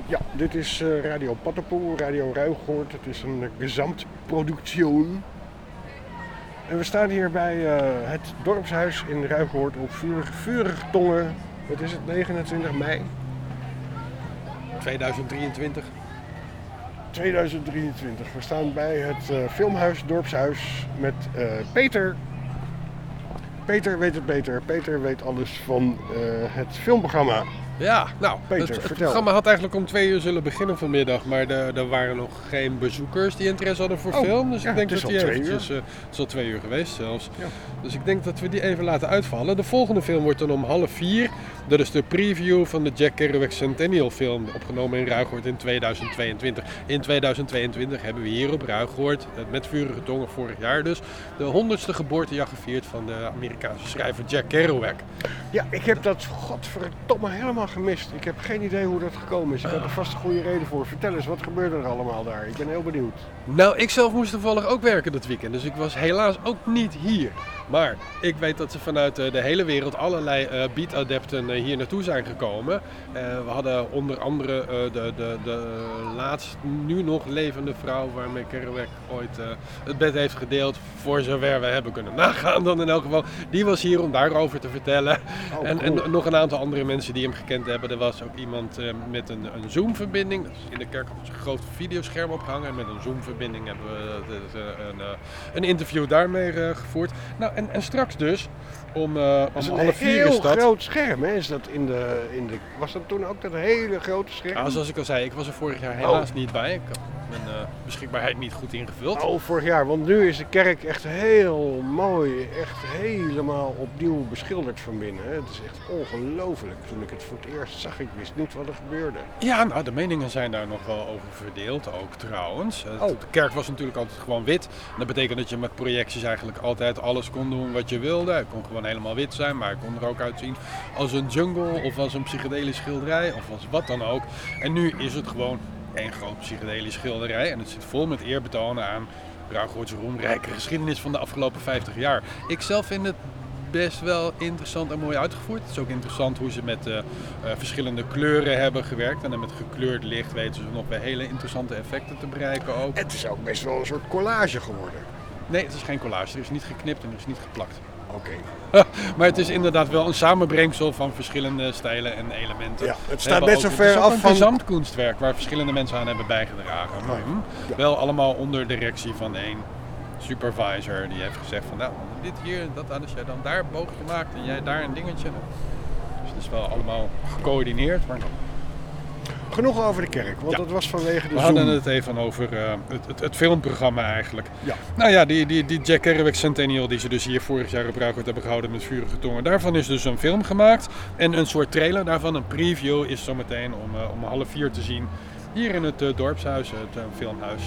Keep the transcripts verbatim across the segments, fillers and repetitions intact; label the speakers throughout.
Speaker 1: Ja, dit is uh, Radio Paddepoel, Radio Ruigoord. Het is een uh, gezamtproductie. En we staan hier bij uh, het dorpshuis in Ruigoord op vurige, vurige tongen. Wat is het, negenentwintig mei?
Speaker 2: tweeduizend drieëntwintig.
Speaker 1: tweeduizend drieëntwintig. We staan bij het uh, filmhuis, dorpshuis met uh, Peter. Peter weet het beter. Peter weet alles van uh, het filmprogramma.
Speaker 2: Ja, nou,
Speaker 1: Peter,
Speaker 2: het, het
Speaker 1: vertel.
Speaker 2: programma had eigenlijk om twee uur zullen beginnen vanmiddag, maar er, er waren nog geen bezoekers die interesse hadden voor
Speaker 1: oh,
Speaker 2: film. Dus
Speaker 1: ja,
Speaker 2: ik denk
Speaker 1: het is
Speaker 2: dat
Speaker 1: al
Speaker 2: die
Speaker 1: twee
Speaker 2: eventjes, uh, het is al twee uur geweest zelfs.
Speaker 1: Ja.
Speaker 2: Dus ik denk dat we die even laten uitvallen. De volgende film wordt dan om half vier. Dat is de preview van de Jack Kerouac Centennial film, opgenomen in Ruigoord in tweeduizend tweeëntwintig. In tweeduizend tweeëntwintig hebben we hier op Ruigoord, met vurige tongen vorig jaar dus, de honderdste geboortejaar gevierd van de Amerikaanse schrijver Jack Kerouac.
Speaker 1: Ja, ik heb dat godverdomme helemaal gemist. Ik heb geen idee hoe dat gekomen is. Ik had er vast een goede reden voor. Vertel eens, wat gebeurde er allemaal daar? Ik ben heel benieuwd.
Speaker 2: Nou, ik zelf moest toevallig ook werken dat weekend, dus ik was helaas ook niet hier. Maar ik weet dat ze vanuit de hele wereld allerlei uh, beat-adepten uh, hier naartoe zijn gekomen. Uh, we hadden onder andere uh, de, de, de laatst nu nog levende vrouw waarmee Kerouac ooit uh, het bed heeft gedeeld, voor zover we hebben kunnen nagaan dan in elk geval. Die was hier om daarover te vertellen.
Speaker 1: Oh,
Speaker 2: en,
Speaker 1: cool.
Speaker 2: en nog een aantal andere mensen die hem gekend hebben. Er was ook iemand uh, met een, een Zoom-verbinding. Dus in de kerk was een groot videoscherm opgehangen. En met een Zoom-verbinding hebben we uh, een, uh, een interview daarmee uh, gevoerd. Nou, en, en straks dus, om, uh, om half vier is dat.
Speaker 1: Een heel groot scherm, hè? Is dat in de, in de, was dat toen ook dat hele grote scherm?
Speaker 2: Nou, zoals ik al zei, ik was er vorig jaar helaas oh. niet bij. Ik had mijn uh, beschikbaarheid niet goed ingevuld.
Speaker 1: Oh, vorig jaar, want nu is de kerk echt heel mooi, echt helemaal opnieuw beschilderd van binnen. Hè? Het is echt ongelooflijk. Toen ik het voor het eerst zag, ik wist niet wat er gebeurde.
Speaker 2: Ja, nou, de meningen zijn daar nog wel over verdeeld, ook trouwens.
Speaker 1: Oh.
Speaker 2: De kerk was natuurlijk altijd gewoon wit. En dat betekent dat je met projecties eigenlijk altijd alles kon doen wat je wilde. Het kon gewoon helemaal wit zijn, maar het kon er ook uitzien als een jungle of als een psychedelische schilderij of als wat dan ook. En nu is het gewoon één groot psychedelische schilderij en het zit vol met eerbetonen aan Ruigoord's roemrijke geschiedenis van de afgelopen vijftig jaar. Ik zelf vind het best wel interessant en mooi uitgevoerd. Het is ook interessant hoe ze met uh, uh, verschillende kleuren hebben gewerkt. En dan met gekleurd licht weten ze nog bij hele interessante effecten te bereiken ook.
Speaker 1: Het is ook best wel een soort collage geworden.
Speaker 2: Nee, het is geen collage. Er is niet geknipt en er is niet geplakt.
Speaker 1: Oké.
Speaker 2: Okay. Maar het is inderdaad wel een samenbrengsel van verschillende stijlen en elementen.
Speaker 1: Ja, het staat net zo ver af van...
Speaker 2: Het is ook een gezamtkunstwerk waar verschillende mensen aan hebben bijgedragen.
Speaker 1: Oh, ja. Ja.
Speaker 2: Wel allemaal onder directie van één supervisor die heeft gezegd van nou, dit hier, dat als jij dan daar een boogje maakt en jij daar een dingetje. Dus het is wel allemaal gecoördineerd. Maar...
Speaker 1: Genoeg over de kerk, want
Speaker 2: ja.
Speaker 1: dat was vanwege de
Speaker 2: We
Speaker 1: Zoom.
Speaker 2: hadden het even over uh, het, het, het filmprogramma eigenlijk.
Speaker 1: Ja.
Speaker 2: Nou ja, die, die, die Jack Kerouac Centennial die ze dus hier vorig jaar op Ruigoord hebben gehouden met vurige tongen. Daarvan is dus een film gemaakt en een soort trailer daarvan, een preview, is zometeen om, uh, om half vier te zien. Hier in het uh, dorpshuis, het uh, filmhuis.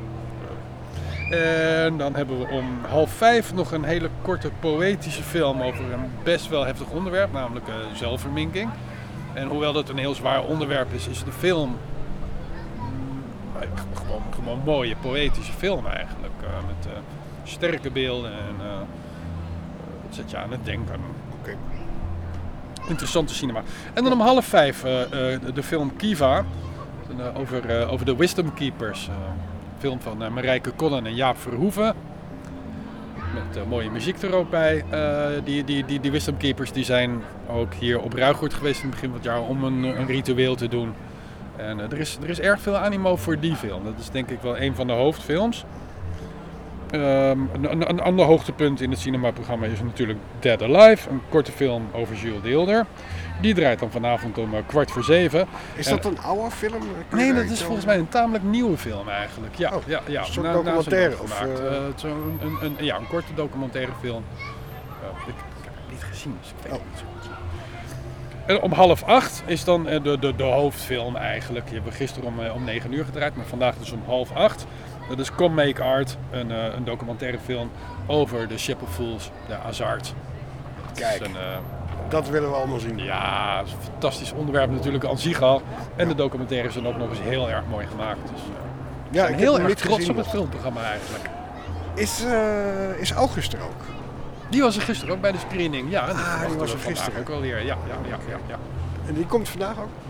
Speaker 2: En dan hebben we om half vijf nog een hele korte poëtische film over een best wel heftig onderwerp, namelijk uh, zelfverminking. En hoewel dat een heel zwaar onderwerp is, is de film mm, gewoon, gewoon een mooie poëtische film eigenlijk. Uh, met uh, sterke beelden en uh, dat zet je aan het denken.
Speaker 1: Okay.
Speaker 2: Interessante cinema. En dan om half vijf uh, uh, de film Kiva uh, over, uh, over de Wisdom Keepers. Uh, film van uh, Marijke Konnen en Jaap Verhoeven. Met uh, mooie muziek er ook bij. Uh, die, die, die, die Wisdom Keepers die zijn ook hier op Ruigoord geweest in het begin van het jaar om een, een ritueel te doen. En uh, er, is, er is erg veel animo voor die film. Dat is denk ik wel een van de hoofdfilms. Um, een, een, een ander hoogtepunt in het cinemaprogramma is natuurlijk Dead Alive. Een korte film over Jules Deelder. Die draait dan vanavond om uh, kwart voor zeven.
Speaker 1: Is dat een oude film?
Speaker 2: Nee, dat is volgens mij een tamelijk nieuwe film eigenlijk. Ja,
Speaker 1: oh,
Speaker 2: ja, ja.
Speaker 1: Een soort
Speaker 2: Na,
Speaker 1: documentaire?
Speaker 2: na
Speaker 1: Of,
Speaker 2: uh...
Speaker 1: uh...
Speaker 2: Uh, zo een, een, een, ja, een korte documentaire film. Uh, ik, ik heb het niet gezien, dus ik weet
Speaker 1: oh.
Speaker 2: het niet zo goed. En om half acht is dan uh, de, de, de hoofdfilm eigenlijk. Die hebben we gisteren om, uh, om negen uur gedraaid, maar vandaag dus om half acht. Dat is Come Make Art, een, uh, een documentaire film over de Ship of Fools, de Azard.
Speaker 1: Kijk,
Speaker 2: een, uh,
Speaker 1: dat willen we allemaal zien.
Speaker 2: Ja, het is een fantastisch onderwerp natuurlijk aan zich al. En ja. De documentaires zijn ook nog eens heel erg mooi gemaakt. Dus, uh, we ja, zijn ik heel erg trots op het filmprogramma eigenlijk.
Speaker 1: Is, uh, is August er ook?
Speaker 2: Die was er gisteren ook bij de screening. Ja, die,
Speaker 1: ah, die was er gisteren
Speaker 2: ook alweer. Ja, ja, ja, ja, ja.
Speaker 1: En die komt vandaag ook?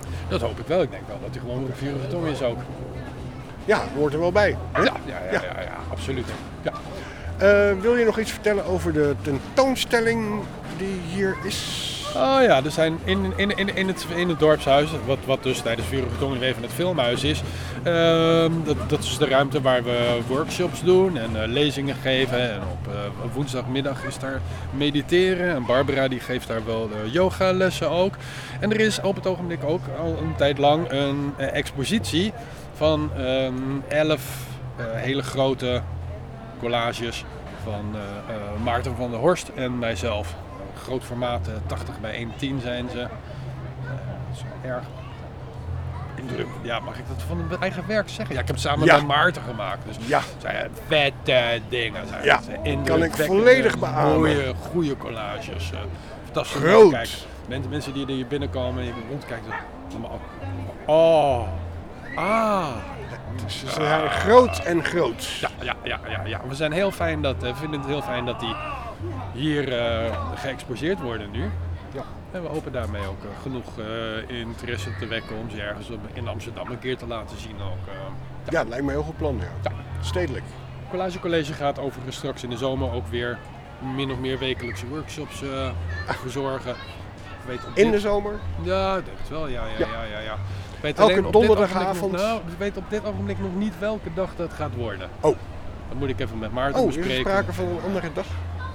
Speaker 2: Dat hoop ik wel. Ik denk wel dat hij gewoon een vurige tong is ook.
Speaker 1: Ja, hoort er wel bij. Hè?
Speaker 2: Ja, ja, ja, ja, ja, ja, absoluut. Ja.
Speaker 1: Uh, wil je nog iets vertellen over de tentoonstelling die hier is?
Speaker 2: Oh ja, er zijn in, in, in, in, het, in het dorpshuis, wat, wat dus tijdens Vurige Tong even het filmhuis is, uh, dat, dat is de ruimte waar we workshops doen en uh, lezingen geven. En op uh, woensdagmiddag is daar mediteren en Barbara die geeft daar wel uh, yogalessen ook. En er is op het ogenblik ook al een tijd lang een uh, expositie van um, elf uh, hele grote collages van uh, uh, Maarten van der Horst en mijzelf. Groot formaat, uh, tachtig bij honderdtien zijn ze. Uh, dat is wel erg indruk. Ja, mag ik dat van mijn eigen werk zeggen? Ja, ik heb het samen
Speaker 1: ja.
Speaker 2: met Maarten gemaakt. Dus
Speaker 1: ja.
Speaker 2: het zijn vette dingen. Zijn
Speaker 1: ja,
Speaker 2: het.
Speaker 1: kan ik volledig beamen.
Speaker 2: Mooie, goede collages. Uh, fantastisch.
Speaker 1: Groot.
Speaker 2: Kijk, mensen, mensen die er hier binnenkomen en je rondkijkt, allemaal. Oh. Ah.
Speaker 1: Ze zijn uh, groot en groot.
Speaker 2: Ja, ja, ja, ja, ja. We zijn heel fijn dat, uh, vinden het heel fijn dat die hier uh, geëxposeerd worden nu.
Speaker 1: Ja.
Speaker 2: En we hopen daarmee ook uh, genoeg uh, interesse te wekken om ze ergens op, in Amsterdam een keer te laten zien ook. Uh,
Speaker 1: ja. ja, het lijkt me een heel goed plan. Ja.
Speaker 2: Ja.
Speaker 1: Stedelijk.
Speaker 2: Het Collage College gaat overigens straks in de zomer ook weer min of meer wekelijkse workshops uh, verzorgen. Weet op
Speaker 1: in
Speaker 2: dit...
Speaker 1: de zomer?
Speaker 2: Ja, ik denk het wel. Ja, ja, ja, ja, ja, ja. Ik weet
Speaker 1: Elke
Speaker 2: alleen op
Speaker 1: donderdagavond?
Speaker 2: Nog, nou, ik weet op dit ogenblik nog niet welke dag dat gaat worden.
Speaker 1: Oh.
Speaker 2: Dat moet ik even met Maarten
Speaker 1: oh,
Speaker 2: bespreken.
Speaker 1: Is er sprake van een andere dag?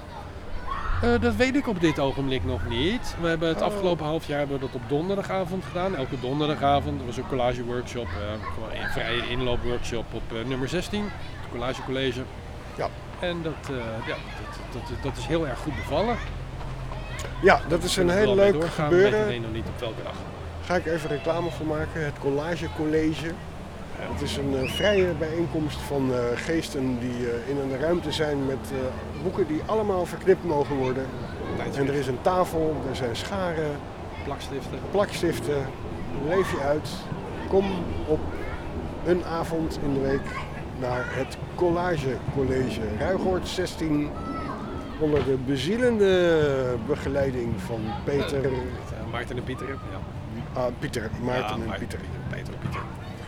Speaker 2: Uh, dat weet ik op dit ogenblik nog niet. We hebben het oh. afgelopen half jaar hebben we dat op donderdagavond gedaan. Elke donderdagavond. Er was een collage workshop, uh, een vrije inloopworkshop op uh, nummer zestien. Het Collage College.
Speaker 1: Ja.
Speaker 2: En dat, uh, ja, dat, dat, dat is heel erg goed bevallen.
Speaker 1: Ja, dat is een heel leuk gebeuren.
Speaker 2: Ik weet nog niet op welke dag.
Speaker 1: Ga ik even reclame voor maken. Het Collage College. Het is een uh, vrije bijeenkomst van uh, geesten die uh, in een ruimte zijn met uh, boeken die allemaal verknipt mogen worden. En er is een tafel, er zijn scharen,
Speaker 2: plakstiften.
Speaker 1: plakstiften. Leef je uit. Kom op een avond in de week naar het Collage College. Ruigoord zestien. Onder de bezielende begeleiding van Peter.
Speaker 2: Uh, Maarten en Pieter. Ja.
Speaker 1: Ah, Pieter, Maarten
Speaker 2: ja,
Speaker 1: en
Speaker 2: Maarten,
Speaker 1: Pieter.
Speaker 2: Peter, Pieter.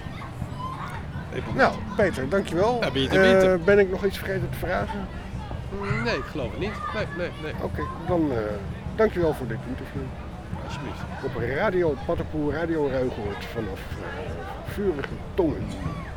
Speaker 1: Nou, Peter, dankjewel.
Speaker 2: Ja, Pieter, Pieter.
Speaker 1: Uh, ben ik nog iets vergeten te vragen?
Speaker 2: Nee, ik geloof het niet. Nee, nee, nee.
Speaker 1: Oké, okay, dan uh, dankjewel voor dit interview.
Speaker 2: Alsjeblieft.
Speaker 1: Op Radio Paddepoel, Radio Ruigoord vanaf uh, Vurige Tongen.